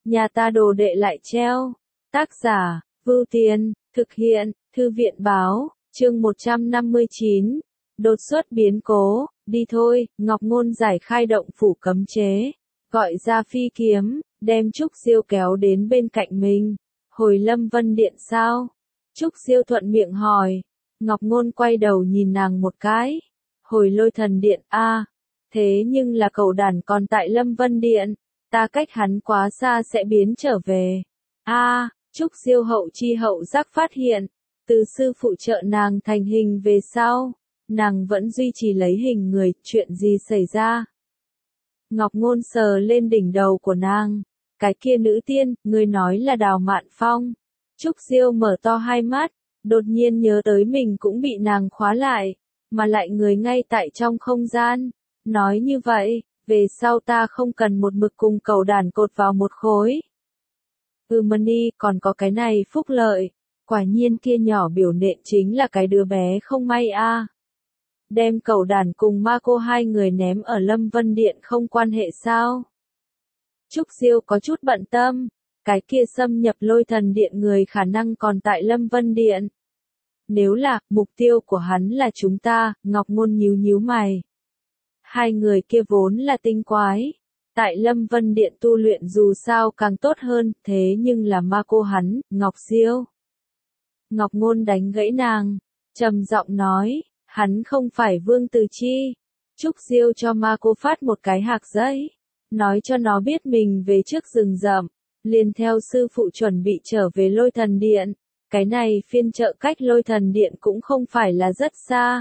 nhà ta đồ đệ lại treo. Tác giả, Vưu Tiên, thực hiện, Thư viện báo, chương 159. Đột xuất biến cố, đi thôi, Ngọc Ngôn giải khai động phủ cấm chế, gọi ra phi kiếm, đem Trúc Diêu kéo đến bên cạnh mình. Hồi Lâm Vân Điện sao? Trúc Diêu thuận miệng hỏi. Ngọc Ngôn quay đầu nhìn nàng một cái. Hồi Lôi Thần Điện a, thế nhưng là cậu đàn còn tại Lâm Vân Điện, ta cách hắn quá xa sẽ biến trở về. A, Trúc Diêu hậu chi hậu giác phát hiện, từ sư phụ trợ nàng thành hình về sau, nàng vẫn duy trì lấy hình người, chuyện gì xảy ra? Ngọc Ngôn sờ lên đỉnh đầu của nàng, cái kia nữ tiên, ngươi nói là Đào Mạn Phong. Trúc Diêu mở to hai mắt, đột nhiên nhớ tới mình cũng bị nàng khóa lại, mà lại người ngay tại trong không gian. Nói như vậy, về sau ta không cần một mực cùng cầu đàn cột vào một khối. Mani, còn có cái này phúc lợi, quả nhiên kia nhỏ biểu nện chính là cái đứa bé không may a. Đem cầu đàn cùng ma cô hai người ném ở Lâm Vân Điện không quan hệ sao? Trúc Diêu có chút bận tâm, cái kia xâm nhập Lôi Thần Điện người khả năng còn tại Lâm Vân Điện. Nếu là, mục tiêu của hắn là chúng ta, Ngọc Ngôn nhíu mày. Hai người kia vốn là tinh quái. Tại Lâm Vân Điện tu luyện dù sao càng tốt hơn, thế nhưng là ma cô hắn, Ngọc Diêu. Ngọc Ngôn đánh gãy nàng, trầm giọng nói, hắn không phải Vương Từ Chi. Trúc Diêu cho ma cô phát một cái hạc giấy, nói cho nó biết mình về trước rừng rậm, liền theo sư phụ chuẩn bị trở về Lôi Thần Điện. Cái này phiên chợ cách Lôi Thần Điện cũng không phải là rất xa.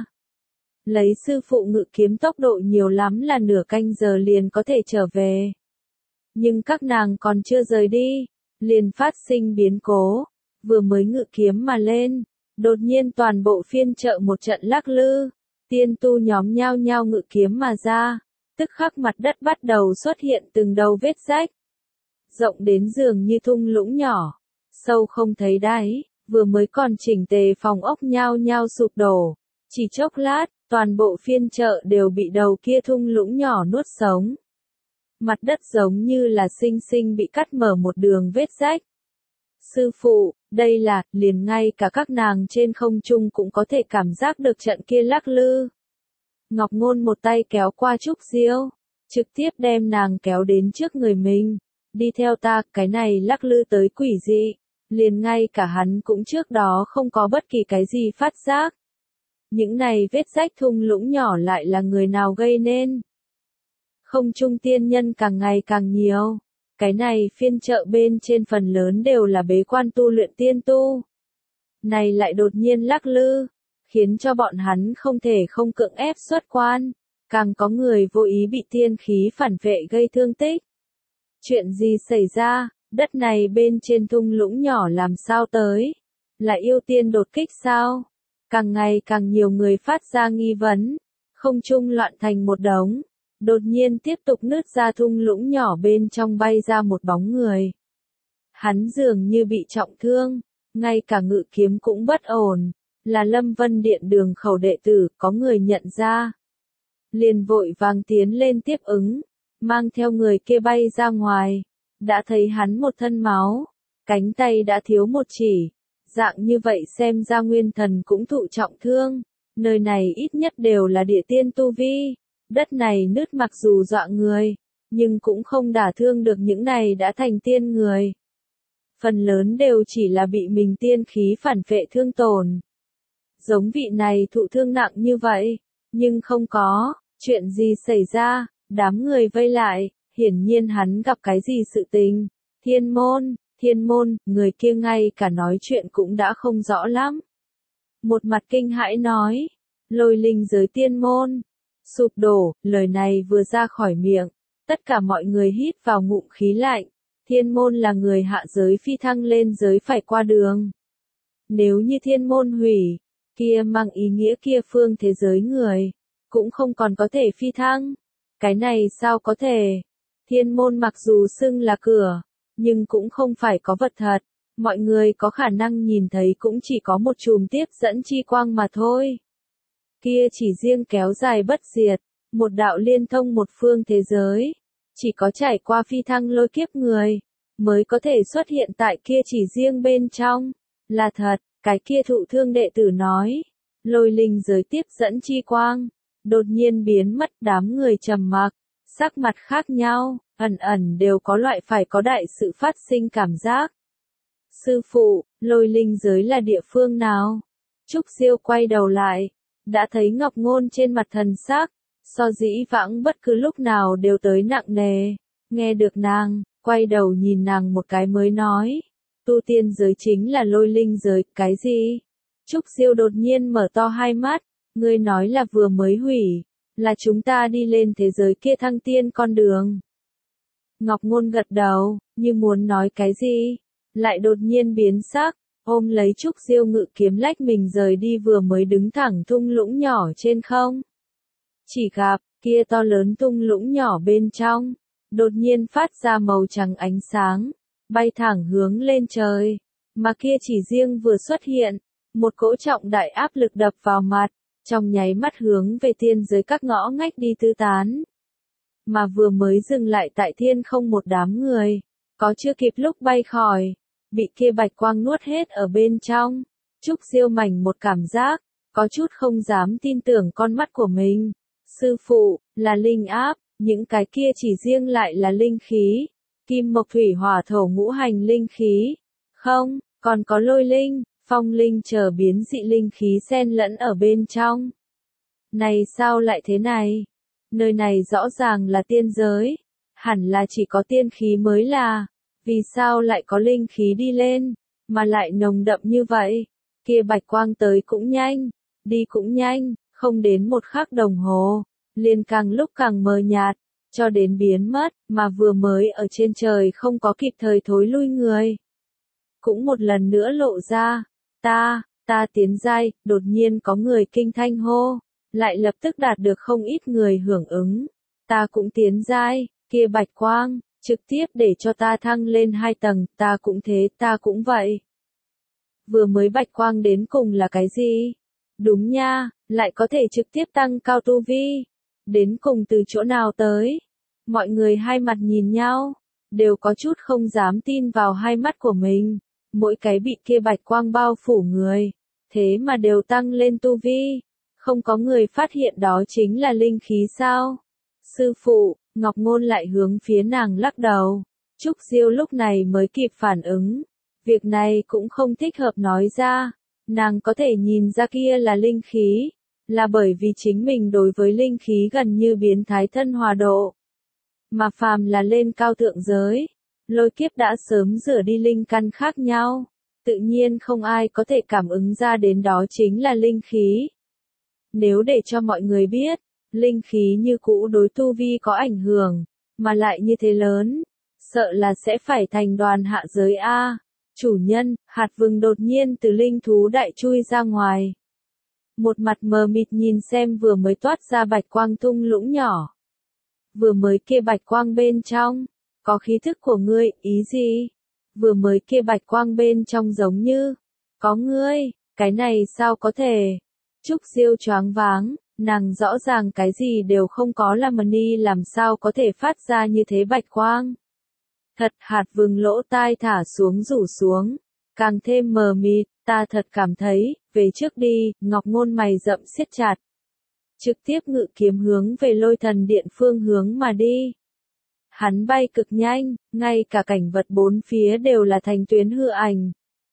Lấy sư phụ ngự kiếm tốc độ nhiều lắm là nửa canh giờ liền có thể trở về. Nhưng các nàng còn chưa rời đi, liền phát sinh biến cố, vừa mới ngự kiếm mà lên, đột nhiên toàn bộ phiên chợ một trận lắc lư, tiên tu nhóm nhao nhao ngự kiếm mà ra, tức khắc mặt đất bắt đầu xuất hiện từng đầu vết rách, rộng đến dường như thung lũng nhỏ, sâu không thấy đáy, vừa mới còn chỉnh tề phòng ốc nhao nhao sụp đổ, chỉ chốc lát, toàn bộ phiên chợ đều bị đầu kia thung lũng nhỏ nuốt sống. Mặt đất giống như là xinh xinh bị cắt mở một đường vết rách. Sư phụ, đây là, liền ngay cả các nàng trên không trung cũng có thể cảm giác được trận kia lắc lư. Ngọc Ngôn một tay kéo qua Trúc Diêu, trực tiếp đem nàng kéo đến trước người mình. Đi theo ta, cái này lắc lư tới quỷ dị, liền ngay cả hắn cũng trước đó không có bất kỳ cái gì phát giác. Những này vết rách thung lũng nhỏ lại là người nào gây nên? Không trung tiên nhân càng ngày càng nhiều. Cái này phiên chợ bên trên phần lớn đều là bế quan tu luyện tiên tu. Này lại đột nhiên lắc lư, khiến cho bọn hắn không thể không cưỡng ép xuất quan. Càng có người vô ý bị tiên khí phản vệ gây thương tích. Chuyện gì xảy ra, đất này bên trên thung lũng nhỏ làm sao tới? Là yêu tiên đột kích sao? Càng ngày càng nhiều người phát ra nghi vấn, không trung loạn thành một đống, đột nhiên tiếp tục nứt ra thung lũng nhỏ bên trong bay ra một bóng người. Hắn dường như bị trọng thương, ngay cả ngự kiếm cũng bất ổn, là Lâm Vân Điện đường khẩu đệ tử, có người nhận ra. Liền vội vàng tiến lên tiếp ứng, mang theo người kia bay ra ngoài, đã thấy hắn một thân máu, cánh tay đã thiếu một chỉ. Dạng như vậy xem ra nguyên thần cũng thụ trọng thương, nơi này ít nhất đều là địa tiên tu vi, đất này nứt mặc dù dọa người, nhưng cũng không đả thương được những này đã thành tiên người. Phần lớn đều chỉ là bị mình tiên khí phản vệ thương tổn. Giống vị này thụ thương nặng như vậy, nhưng không có, chuyện gì xảy ra, đám người vây lại, hiển nhiên hắn gặp cái gì sự tình, Thiên môn, người kia ngay cả nói chuyện cũng đã không rõ lắm. Một mặt kinh hãi nói, Lôi linh giới tiên môn, sụp đổ, lời này vừa ra khỏi miệng, tất cả mọi người hít vào ngụm khí lạnh, thiên môn là người hạ giới phi thăng lên giới phải qua đường. Nếu như thiên môn hủy, kia mang ý nghĩa kia phương thế giới người, cũng không còn có thể phi thăng. Cái này sao có thể? Thiên môn mặc dù xưng là cửa, nhưng cũng không phải có vật thật, mọi người có khả năng nhìn thấy cũng chỉ có một chùm tiếp dẫn chi quang mà thôi. Kia chỉ riêng kéo dài bất diệt, một đạo liên thông một phương thế giới, chỉ có trải qua phi thăng lôi kiếp người, mới có thể xuất hiện tại kia chỉ riêng bên trong. Là thật, cái kia thụ thương đệ tử nói. Lôi linh giới tiếp dẫn chi quang, đột nhiên biến mất, đám người trầm mặc, sắc mặt khác nhau, ẩn ẩn đều có loại phải có đại sự phát sinh cảm giác. Sư phụ, lôi linh giới là địa phương nào? Trúc Diêu quay đầu lại, đã thấy Ngọc Ngôn trên mặt thần sắc, so dĩ vãng bất cứ lúc nào đều tới nặng nề. Nghe được nàng, quay đầu nhìn nàng một cái mới nói, tu tiên giới chính là lôi linh giới, cái gì? Trúc Diêu đột nhiên mở to hai mắt, ngươi nói là vừa mới hủy, là chúng ta đi lên thế giới kia thăng tiên con đường. Ngọc Ngôn gật đầu, như muốn nói cái gì, lại đột nhiên biến sắc, ôm lấy Trúc Diêu ngự kiếm lách mình rời đi vừa mới đứng thẳng thung lũng nhỏ trên không. Chỉ gặp, kia to lớn thung lũng nhỏ bên trong, đột nhiên phát ra màu trắng ánh sáng, bay thẳng hướng lên trời, mà kia chỉ riêng vừa xuất hiện, một cỗ trọng đại áp lực đập vào mặt, trong nháy mắt hướng về tiên giới các ngõ ngách đi tứ tán. Mà vừa mới dừng lại tại thiên không một đám người, có chưa kịp lúc bay khỏi, bị kia bạch quang nuốt hết ở bên trong. Trúc Diêu mảnh một cảm giác, có chút không dám tin tưởng con mắt của mình. Sư phụ, là linh áp, những cái kia chỉ riêng lại là linh khí, kim mộc thủy hỏa thổ ngũ hành linh khí. Không, còn có lôi linh, phong linh chờ biến dị linh khí xen lẫn ở bên trong. Này sao lại thế này? Nơi này rõ ràng là tiên giới, hẳn là chỉ có tiên khí mới là, vì sao lại có linh khí đi lên, mà lại nồng đậm như vậy? Kia bạch quang tới cũng nhanh, đi cũng nhanh, không đến một khắc đồng hồ, liền càng lúc càng mờ nhạt, cho đến biến mất, mà vừa mới ở trên trời không có kịp thời thối lui người. Cũng một lần nữa lộ ra, ta tiến giai, đột nhiên có người kinh thanh hô, lại lập tức đạt được không ít người hưởng ứng. Ta cũng tiến giai, kia bạch quang, trực tiếp để cho ta thăng lên 2 tầng, ta cũng thế, ta cũng vậy. Vừa mới bạch quang đến cùng là cái gì? Đúng nha, lại có thể trực tiếp tăng cao tu vi. Đến cùng từ chỗ nào tới? Mọi người hai mặt nhìn nhau, đều có chút không dám tin vào hai mắt của mình. Mỗi cái bị kia bạch quang bao phủ người, thế mà đều tăng lên tu vi. Không có người phát hiện đó chính là linh khí sao? Sư phụ, Ngọc Ngôn lại hướng phía nàng lắc đầu. Trúc Diêu lúc này mới kịp phản ứng. Việc này cũng không thích hợp nói ra. Nàng có thể nhìn ra kia là linh khí, là bởi vì chính mình đối với linh khí gần như biến thái thân hòa độ. Mà phàm là lên cao thượng giới, lôi kiếp đã sớm rửa đi linh căn khác nhau, tự nhiên không ai có thể cảm ứng ra đến đó chính là linh khí. Nếu để cho mọi người biết, linh khí như cũ đối tu vi có ảnh hưởng, mà lại như thế lớn, sợ là sẽ phải thành đoàn hạ giới A. Chủ nhân, hạt vừng đột nhiên từ linh thú đại chui ra ngoài. Một mặt mờ mịt nhìn xem vừa mới toát ra bạch quang thung lũng nhỏ. Vừa mới kia bạch quang bên trong, có khí thức của ngươi, ý gì? Vừa mới kia bạch quang bên trong giống như, có ngươi, cái này sao có thể? Trúc Diêu choáng váng, nàng rõ ràng cái gì đều không có là Mani làm sao có thể phát ra như thế bạch quang. Thật hạt vừng lỗ tai thả xuống rủ xuống, càng thêm mờ mịt, ta thật cảm thấy, về trước đi, Ngọc Ngôn mày rậm siết chặt. Trực tiếp ngự kiếm hướng về lôi thần điện phương hướng mà đi. Hắn bay cực nhanh, ngay cả cảnh vật bốn phía đều là thành tuyến hư ảnh.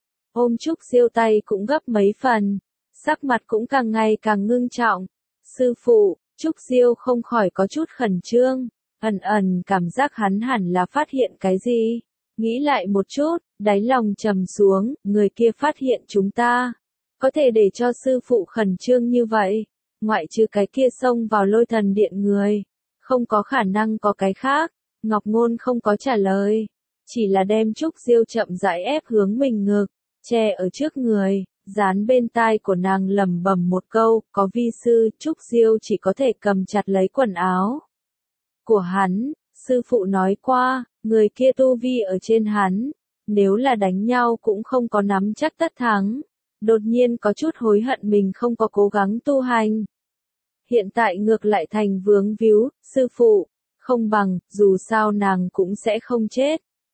Ôm Trúc Diêu tay cũng gấp mấy phần, sắc mặt cũng càng ngày càng ngưng trọng. Sư phụ, Trúc Diêu không khỏi có chút khẩn trương, ẩn ẩn cảm giác hắn hẳn là phát hiện cái gì. Nghĩ lại một chút, đáy lòng trầm xuống, người kia phát hiện chúng ta. Có thể để cho sư phụ khẩn trương như vậy, ngoại trừ cái kia xông vào lôi thần điện người, không có khả năng có cái khác. Ngọc Ngôn không có trả lời, chỉ là đem Trúc Diêu chậm rãi ép hướng mình ngực, che ở trước người, dán bên tai của nàng lẩm bẩm một câu, có vi sư. Trúc Diêu chỉ có thể cầm chặt lấy quần áo của hắn. Sư phụ nói qua, người kia tu vi ở trên hắn, nếu là đánh nhau cũng không có nắm chắc tất thắng. Đột nhiên có chút hối hận mình không có cố gắng tu hành. Hiện tại ngược lại thành vướng víu, sư phụ, không bằng, dù sao nàng cũng sẽ không chết.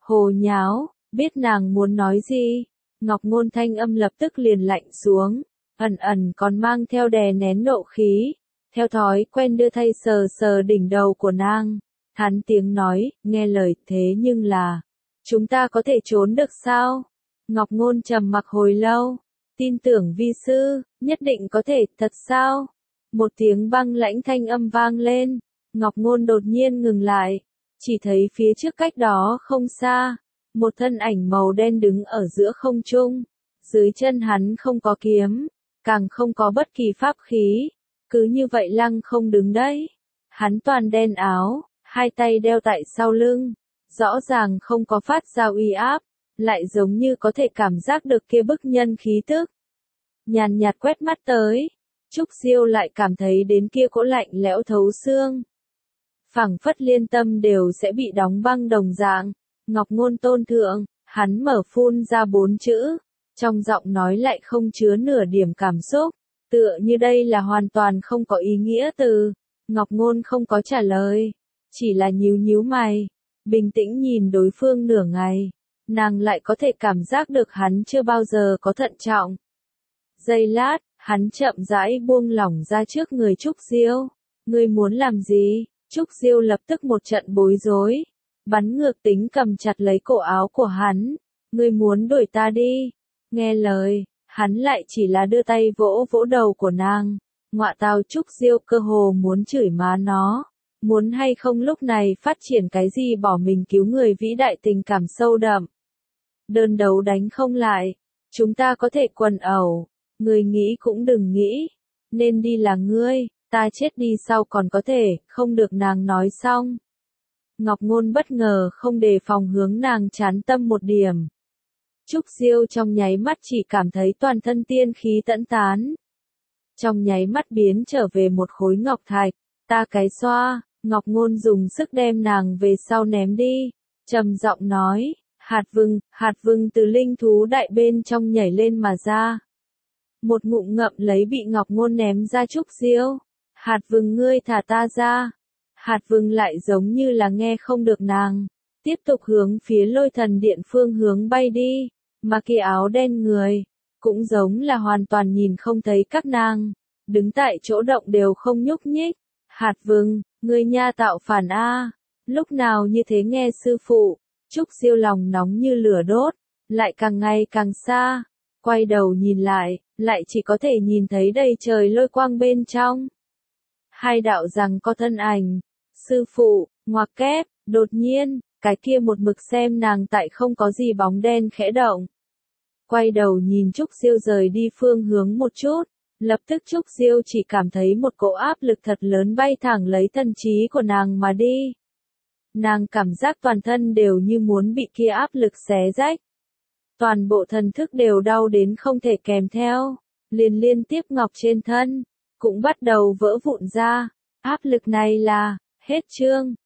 Hồ nháo, biết nàng muốn nói gì. Ngọc Ngôn thanh âm lập tức liền lạnh xuống, ẩn ẩn còn mang theo đè nén nộ khí. Theo thói quen đưa tay sờ sờ đỉnh đầu của nàng. Hắn tiếng nói, nghe lời thế nhưng là, chúng ta có thể trốn được sao? Ngọc Ngôn trầm mặc hồi lâu, tin tưởng vi sư, nhất định có thể, thật sao? Một tiếng băng lãnh thanh âm vang lên, Ngọc Ngôn đột nhiên ngừng lại, chỉ thấy phía trước cách đó không xa, một thân ảnh màu đen đứng ở giữa không trung, dưới chân hắn không có kiếm, càng không có bất kỳ pháp khí, cứ như vậy lăng không đứng đấy. Hắn toàn đen áo, hai tay đeo tại sau lưng, rõ ràng không có phát ra uy áp, lại giống như có thể cảm giác được kia bức nhân khí tức. Nhàn nhạt quét mắt tới, Trúc Diêu lại cảm thấy đến kia cỗ lạnh lẽo thấu xương. Phảng phất liên tâm đều sẽ bị đóng băng đồng dạng. Ngọc Ngôn tôn thượng, hắn mở phun ra 4 chữ, trong giọng nói lại không chứa nửa điểm cảm xúc, tựa như đây là hoàn toàn không có ý nghĩa từ. Ngọc Ngôn không có trả lời, chỉ là nhíu nhíu mày, bình tĩnh nhìn đối phương nửa ngày, nàng lại có thể cảm giác được hắn chưa bao giờ có thận trọng. Giây lát, hắn chậm rãi buông lỏng ra trước người Trúc Diêu. Ngươi muốn làm gì? Trúc Diêu lập tức một trận bối rối, bắn ngược tính cầm chặt lấy cổ áo của hắn. Ngươi muốn đuổi ta đi? Nghe lời, hắn lại chỉ là đưa tay vỗ vỗ đầu của nàng. Ngọa tào, Trúc Diêu cơ hồ muốn chửi má nó. Muốn hay không lúc này phát triển cái gì bỏ mình cứu người vĩ đại tình cảm sâu đậm. Đơn đấu đánh không lại, chúng ta có thể quần ẩu, ngươi nghĩ cũng đừng nghĩ, nên đi là ngươi, ta chết đi sau còn có thể, không được nàng nói xong. Ngọc Ngôn bất ngờ không đề phòng hướng nàng chán tâm một điểm. Trúc Diêu trong nháy mắt chỉ cảm thấy toàn thân tiên khí tẫn tán. Trong nháy mắt biến trở về một khối ngọc thạch, ta cái xoa, Ngọc Ngôn dùng sức đem nàng về sau ném đi, trầm giọng nói, hạt vừng từ linh thú đại bên trong nhảy lên mà ra. Một ngụm ngậm lấy bị Ngọc Ngôn ném ra Trúc Diêu, hạt vừng ngươi thả ta ra. Hạt vừng lại giống như là nghe không được nàng, tiếp tục hướng phía Lôi Thần Điện phương hướng bay đi, mà kia áo đen người, cũng giống là hoàn toàn nhìn không thấy các nàng, đứng tại chỗ động đều không nhúc nhích. Hạt vừng, ngươi nha tạo phản a, lúc nào như thế nghe sư phụ. Trúc Diêu lòng nóng như lửa đốt, lại càng ngày càng xa, quay đầu nhìn lại chỉ có thể nhìn thấy đầy trời lôi quang bên trong. Hai đạo rằng có thân ảnh, sư phụ, ngoặc kép, đột nhiên, cái kia một mực xem nàng tại không có gì bóng đen khẽ động. Quay đầu nhìn Trúc Diêu rời đi phương hướng một chút, lập tức Trúc Diêu chỉ cảm thấy một cỗ áp lực thật lớn bay thẳng lấy thần trí của nàng mà đi. Nàng cảm giác toàn thân đều như muốn bị kia áp lực xé rách. Toàn bộ thần thức đều đau đến không thể kèm theo, liền liên tiếp ngọc trên thân, cũng bắt đầu vỡ vụn ra. Áp lực này là, hết chương.